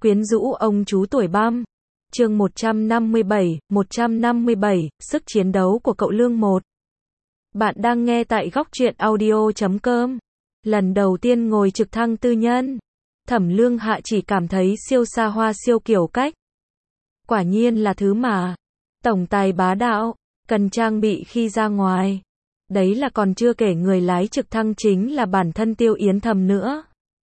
Quyến rũ ông chú tuổi băm. Chương 157, sức chiến đấu của cậu Lương 1. Bạn đang nghe tại góc truyện audio.com. Lần đầu tiên ngồi trực thăng tư nhân, Thẩm Lương Hạ chỉ cảm thấy siêu xa hoa siêu kiểu cách. Quả nhiên là thứ mà tổng tài bá đạo cần trang bị khi ra ngoài. Đấy là còn chưa kể người lái trực thăng chính là bản thân Tiêu Yến Thầm nữa.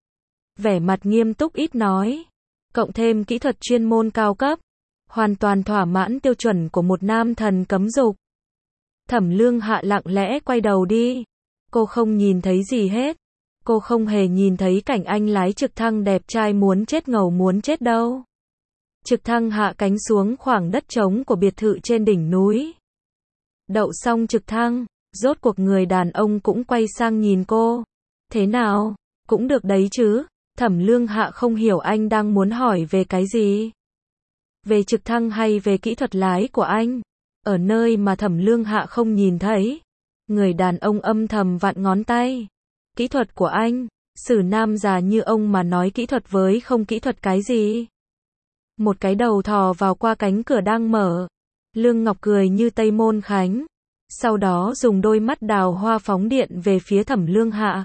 Vẻ mặt nghiêm túc ít nói, cộng thêm kỹ thuật chuyên môn cao cấp, hoàn toàn thỏa mãn tiêu chuẩn của một nam thần cấm dục. Thẩm Lương Hạ lặng lẽ quay đầu đi. Cô không nhìn thấy gì hết. Cô không hề nhìn thấy cảnh anh lái trực thăng đẹp trai muốn chết ngầu muốn chết đâu. Trực thăng hạ cánh xuống khoảng đất trống của biệt thự trên đỉnh núi. Đậu xong trực thăng, rốt cuộc người đàn ông cũng quay sang nhìn cô. Thế nào? Cũng được đấy chứ? Thẩm Lương Hạ không hiểu anh đang muốn hỏi về cái gì. Về trực thăng hay về kỹ thuật lái của anh? Ở nơi mà Thẩm Lương Hạ không nhìn thấy, người đàn ông âm thầm vặn ngón tay. Kỹ thuật của anh? Xử nam già như ông mà nói kỹ thuật với không kỹ thuật cái gì? Một cái đầu thò vào qua cánh cửa đang mở. Lương Ngọc cười như Tây Môn Khánh. Sau đó dùng đôi mắt đào hoa phóng điện về phía Thẩm Lương Hạ.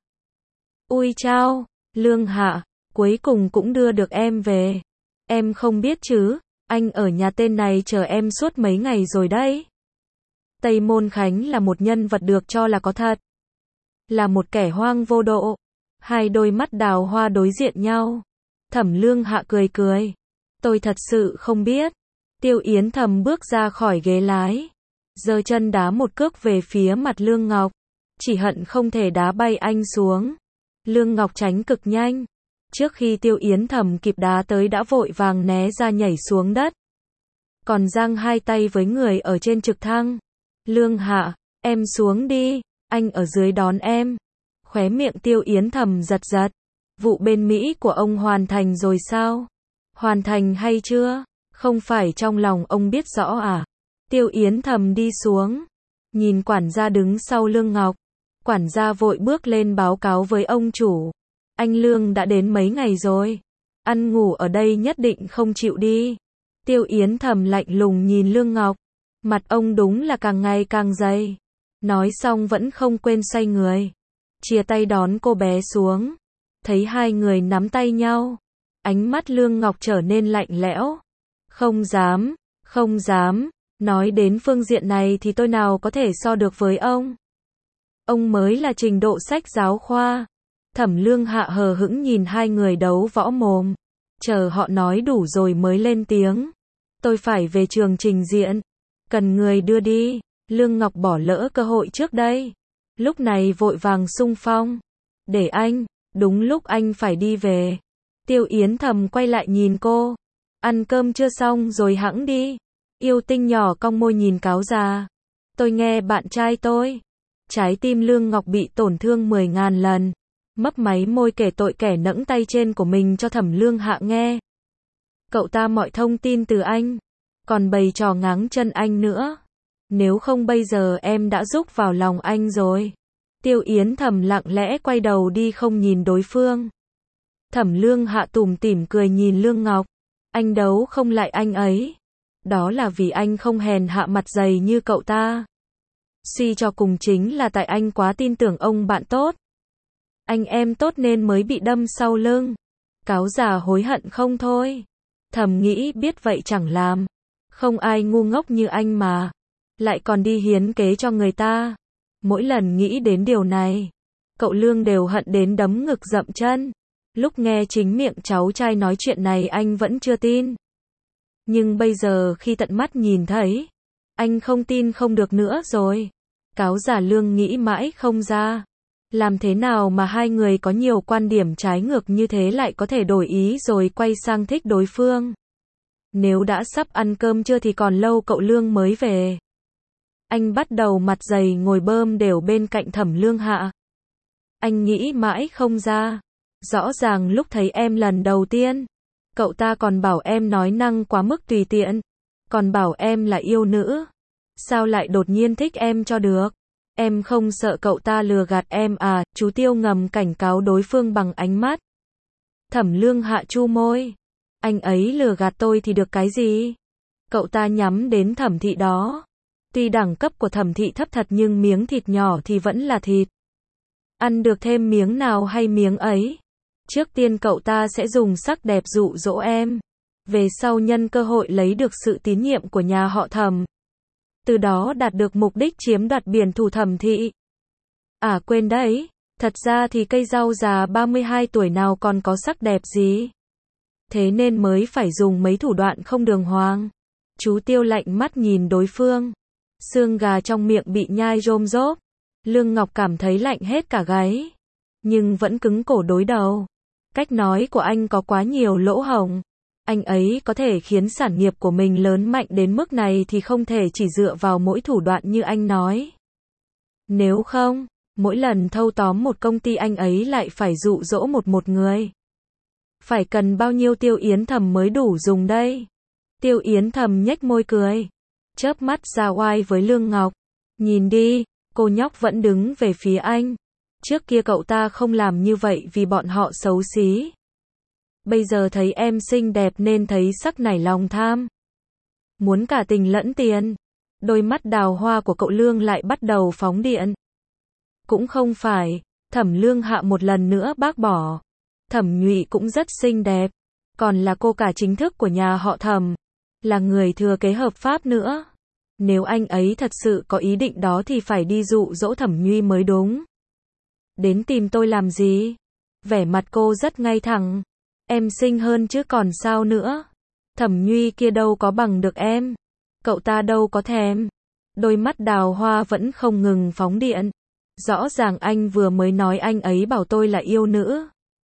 Ui chao, Lương Hạ, cuối cùng cũng đưa được em về. Em không biết chứ, anh ở nhà tên này chờ em suốt mấy ngày rồi đấy. Tây Môn Khánh là một nhân vật được cho là có thật. Là một kẻ hoang vô độ. Hai đôi mắt đào hoa đối diện nhau. Thẩm Lương Hạ cười cười. Tôi thật sự không biết. Tiêu Yến Thầm bước ra khỏi ghế lái, giơ chân đá một cước về phía mặt Lương Ngọc. Chỉ hận không thể đá bay anh xuống. Lương Ngọc tránh cực nhanh. Trước khi Tiêu Yến Thầm kịp đá tới đã vội vàng né ra nhảy xuống đất. Còn giang hai tay với người ở trên trực thăng. Lương Hạ, em xuống đi, anh ở dưới đón em. Khóe miệng Tiêu Yến Thầm giật giật. Vụ bên Mỹ của ông hoàn thành rồi sao? Hoàn thành hay chưa? Không phải trong lòng ông biết rõ à? Tiêu Yến Thầm đi xuống, nhìn quản gia đứng sau Lương Ngọc. Quản gia vội bước lên báo cáo với ông chủ. Anh Lương đã đến mấy ngày rồi. Ăn ngủ ở đây nhất định không chịu đi. Tiêu Yến Thầm lạnh lùng nhìn Lương Ngọc. Mặt ông đúng là càng ngày càng dày. Nói xong vẫn không quên xoay người, chia tay đón cô bé xuống. Thấy hai người nắm tay nhau, ánh mắt Lương Ngọc trở nên lạnh lẽo. Không dám, không dám. Nói đến phương diện này thì tôi nào có thể so được với ông. Ông mới là trình độ sách giáo khoa. Thẩm Lương Hạ hờ hững nhìn hai người đấu võ mồm. Chờ họ nói đủ rồi mới lên tiếng. Tôi phải về trường trình diện. Cần người đưa đi. Lương Ngọc bỏ lỡ cơ hội trước đây. Lúc này vội vàng xung phong. Để anh, đúng lúc anh phải đi về. Tiêu Yến Thầm quay lại nhìn cô. Ăn cơm chưa xong rồi hẵng đi. Yêu tinh nhỏ cong môi nhìn cáo già. Tôi nghe bạn trai tôi. Trái tim Lương Ngọc bị tổn thương 10.000 lần. Mấp máy môi kể tội kẻ nẫng tay trên của mình cho Thẩm Lương Hạ nghe. Cậu ta mọi thông tin từ anh. Còn bày trò ngáng chân anh nữa. Nếu không bây giờ em đã rúc vào lòng anh rồi. Tiêu Yến Thầm lặng lẽ quay đầu đi không nhìn đối phương. Thẩm Lương Hạ tủm tỉm cười nhìn Lương Ngọc. Anh đấu không lại anh ấy. Đó là vì anh không hèn hạ mặt dày như cậu ta. Suy cho cùng chính là tại anh quá tin tưởng ông bạn tốt. Anh em tốt nên mới bị đâm sau lưng. Cáo già hối hận không thôi. Thầm nghĩ biết vậy chẳng làm. Không ai ngu ngốc như anh mà. Lại còn đi hiến kế cho người ta. Mỗi lần nghĩ đến điều này, cậu Lương đều hận đến đấm ngực dậm chân. Lúc nghe chính miệng cháu trai nói chuyện này anh vẫn chưa tin. Nhưng bây giờ khi tận mắt nhìn thấy, anh không tin không được nữa rồi. Cáo già Lương nghĩ mãi không ra. Làm thế nào mà hai người có nhiều quan điểm trái ngược như thế lại có thể đổi ý rồi quay sang thích đối phương. Nếu đã sắp ăn cơm trưa thì còn lâu cậu Lương mới về. Anh bắt đầu mặt dày ngồi bơm đều bên cạnh Thẩm Lương Hạ. Anh nghĩ mãi không ra. Rõ ràng lúc thấy em lần đầu tiên, cậu ta còn bảo em nói năng quá mức tùy tiện. Còn bảo em là yêu nữ. Sao lại đột nhiên thích em cho được? Em không sợ cậu ta lừa gạt em à? Chú Tiêu ngầm cảnh cáo đối phương bằng ánh mắt. Thẩm Lương Hạ chu môi. Anh ấy lừa gạt tôi thì được cái gì? Cậu ta nhắm đến Thẩm Thị đó. Tuy đẳng cấp của Thẩm Thị thấp thật nhưng miếng thịt nhỏ thì vẫn là thịt. Ăn được thêm miếng nào hay miếng ấy. Trước tiên cậu ta sẽ dùng sắc đẹp dụ dỗ em. Về sau nhân cơ hội lấy được sự tín nhiệm của nhà họ Thẩm. Từ đó đạt được mục đích chiếm đoạt biển thủ Thẩm Thị. À quên đấy, thật ra thì cây rau già 32 tuổi nào còn có sắc đẹp gì. Thế nên mới phải dùng mấy thủ đoạn không đường hoàng. Chú Tiêu lạnh mắt nhìn đối phương. Xương gà trong miệng bị nhai rôm rốp. Lương Ngọc cảm thấy lạnh hết cả gáy. Nhưng vẫn cứng cổ đối đầu. Cách nói của anh có quá nhiều lỗ hổng. Anh ấy có thể khiến sản nghiệp của mình lớn mạnh đến mức này thì không thể chỉ dựa vào mỗi thủ đoạn như anh nói. Nếu không, mỗi lần thâu tóm một công ty anh ấy lại phải dụ dỗ một người. Phải cần bao nhiêu Tiêu Yến Thầm mới đủ dùng đây? Tiêu Yến Thầm nhếch môi cười. Chớp mắt ra oai với Lương Ngọc. Nhìn đi, cô nhóc vẫn đứng về phía anh. Trước kia cậu ta không làm như vậy vì bọn họ xấu xí. Bây giờ thấy em xinh đẹp nên thấy sắc nảy lòng tham. Muốn cả tình lẫn tiền. Đôi mắt đào hoa của cậu Lương lại bắt đầu phóng điện. Cũng không phải, Thẩm Lương Hạ một lần nữa bác bỏ. Thẩm Nhụy cũng rất xinh đẹp. Còn là cô cả chính thức của nhà họ Thẩm. Là người thừa kế hợp pháp nữa. Nếu anh ấy thật sự có ý định đó thì phải đi dụ dỗ Thẩm Nhuy mới đúng. Đến tìm tôi làm gì? Vẻ mặt cô rất ngay thẳng. Em xinh hơn chứ còn sao nữa. Thẩm Nhuy kia đâu có bằng được em. Cậu ta đâu có thèm. Đôi mắt đào hoa vẫn không ngừng phóng điện. Rõ ràng anh vừa mới nói anh ấy bảo tôi là yêu nữ.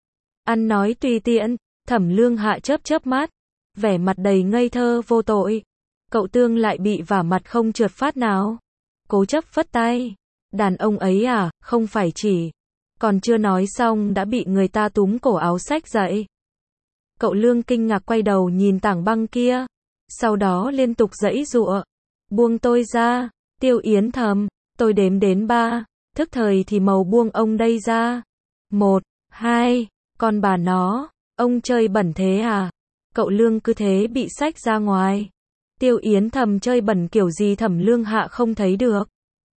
Ăn nói tùy tiện. Thẩm Lương Hạ chớp mắt. Vẻ mặt đầy ngây thơ vô tội. Cậu Tương lại bị vả mặt không trượt phát nào. Cố chấp phất tay. Đàn ông ấy à, không phải chỉ. Còn chưa nói xong đã bị người ta túm cổ áo xách dậy. Cậu Lương kinh ngạc quay đầu nhìn tảng băng kia. Sau đó liên tục giãy giụa. Buông tôi ra. Tiêu Yến Thầm. Tôi đếm đến 3. Thức thời thì màu buông ông đây ra. 1, 2. Con bà nó. Ông chơi bẩn thế à? Cậu Lương cứ thế bị xách ra ngoài. Tiêu Yến Thầm chơi bẩn kiểu gì Thẩm Lương Hạ không thấy được.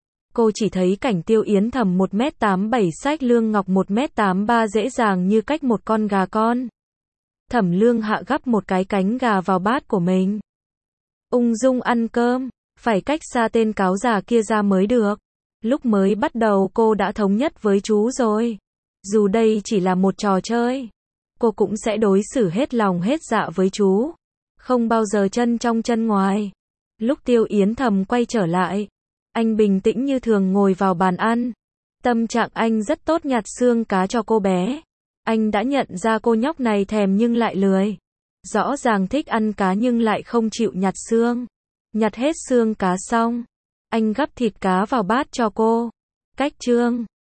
Cô chỉ thấy cảnh Tiêu Yến Thầm 1m87 xách Lương Ngọc 1m83 dễ dàng như cách một con gà con. Thẩm Lương Hạ gắp một cái cánh gà vào bát của mình. Ung dung ăn cơm, phải cách xa tên cáo già kia ra mới được. Lúc mới bắt đầu cô đã thống nhất với chú rồi. Dù đây chỉ là một trò chơi, cô cũng sẽ đối xử hết lòng hết dạ với chú. Không bao giờ chân trong chân ngoài. Lúc Tiêu Yến Thầm quay trở lại, anh bình tĩnh như thường ngồi vào bàn ăn. Tâm trạng anh rất tốt nhặt xương cá cho cô bé. Anh đã nhận ra cô nhóc này thèm nhưng lại lười. Rõ ràng thích ăn cá nhưng lại không chịu nhặt xương. Nhặt hết xương cá xong, anh gắp thịt cá vào bát cho cô. Cách chương